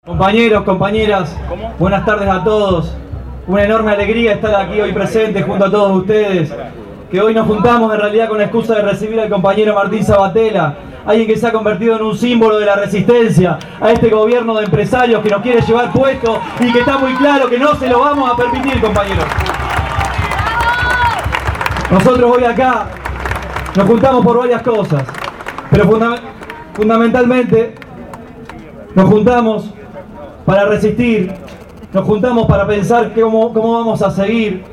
Compañeros, compañeras, buenas tardes a todos. Una enorme alegría estar aquí hoy presente junto a todos ustedes, que hoy nos juntamos en realidad con la excusa de recibir al compañero Martín Sabatella, alguien que se ha convertido en un símbolo de la resistencia a este gobierno de empresarios que nos quiere llevar puesto y que está muy claro que no se lo vamos a permitir, compañeros. Nosotros hoy acá nos juntamos por varias cosas, pero fundamentalmente nos juntamos para resistir, nos juntamos para pensar cómo vamos a seguir,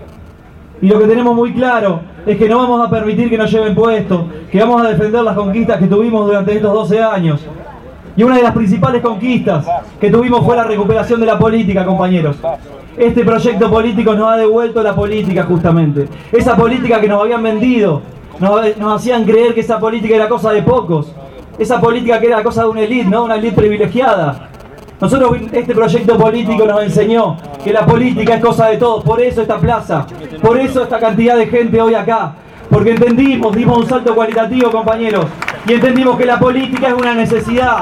y lo que tenemos muy claro es que no vamos a permitir que nos lleven puestos, que vamos a defender las conquistas que tuvimos durante estos 12 años. Y una de las principales conquistas que tuvimos fue la recuperación de la política, compañeros. Este proyecto político nos ha devuelto la política, justamente. Esa política que nos habían vendido, nos hacían creer que esa política era cosa de pocos. Esa política que era cosa de una élite, ¿no? Una élite privilegiada. Nosotros, este proyecto político nos enseñó que la política es cosa de todos. Por eso esta plaza, por eso esta cantidad de gente hoy acá. Porque entendimos, dimos un salto cualitativo, compañeros. Y entendimos que la política es una necesidad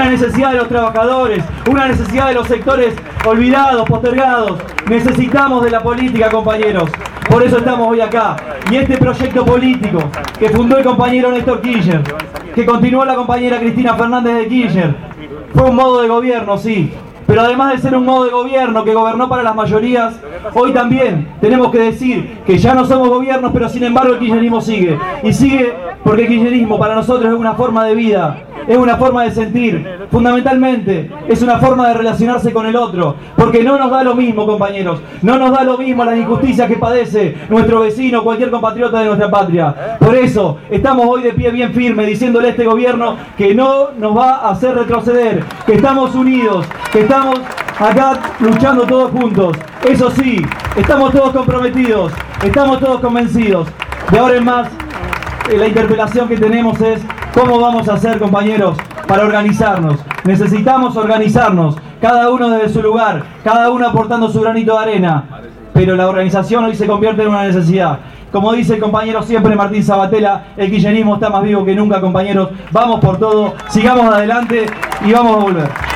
de los trabajadores, una necesidad de los sectores olvidados, postergados. Necesitamos de la política, compañeros. Por eso estamos hoy acá. Y este proyecto político que fundó el compañero Néstor Kirchner, que continuó la compañera Cristina Fernández de Kirchner, fue un modo de gobierno, sí, pero además de ser un modo de gobierno que gobernó para las mayorías, hoy también tenemos que decir que ya no somos gobiernos, pero sin embargo el kirchnerismo sigue. Y sigue porque el kirchnerismo para nosotros es una forma de vida, es una forma de sentir, fundamentalmente es una forma de relacionarse con el otro, porque no nos da lo mismo, compañeros, no nos da lo mismo las injusticias que padece nuestro vecino, cualquier compatriota de nuestra patria. Por eso estamos hoy de pie bien firme, diciéndole a este gobierno que no nos va a hacer retroceder, que estamos unidos, que estamos acá luchando todos juntos. Eso sí, estamos todos comprometidos, estamos todos convencidos. De ahora en más, la interpelación que tenemos es ¿cómo vamos a hacer, compañeros, para organizarnos? Necesitamos organizarnos, cada uno desde su lugar, cada uno aportando su granito de arena, pero la organización hoy se convierte en una necesidad. Como dice el compañero siempre Martín Sabatella, el kirchnerismo está más vivo que nunca, compañeros. Vamos por todo, sigamos adelante y vamos a volver.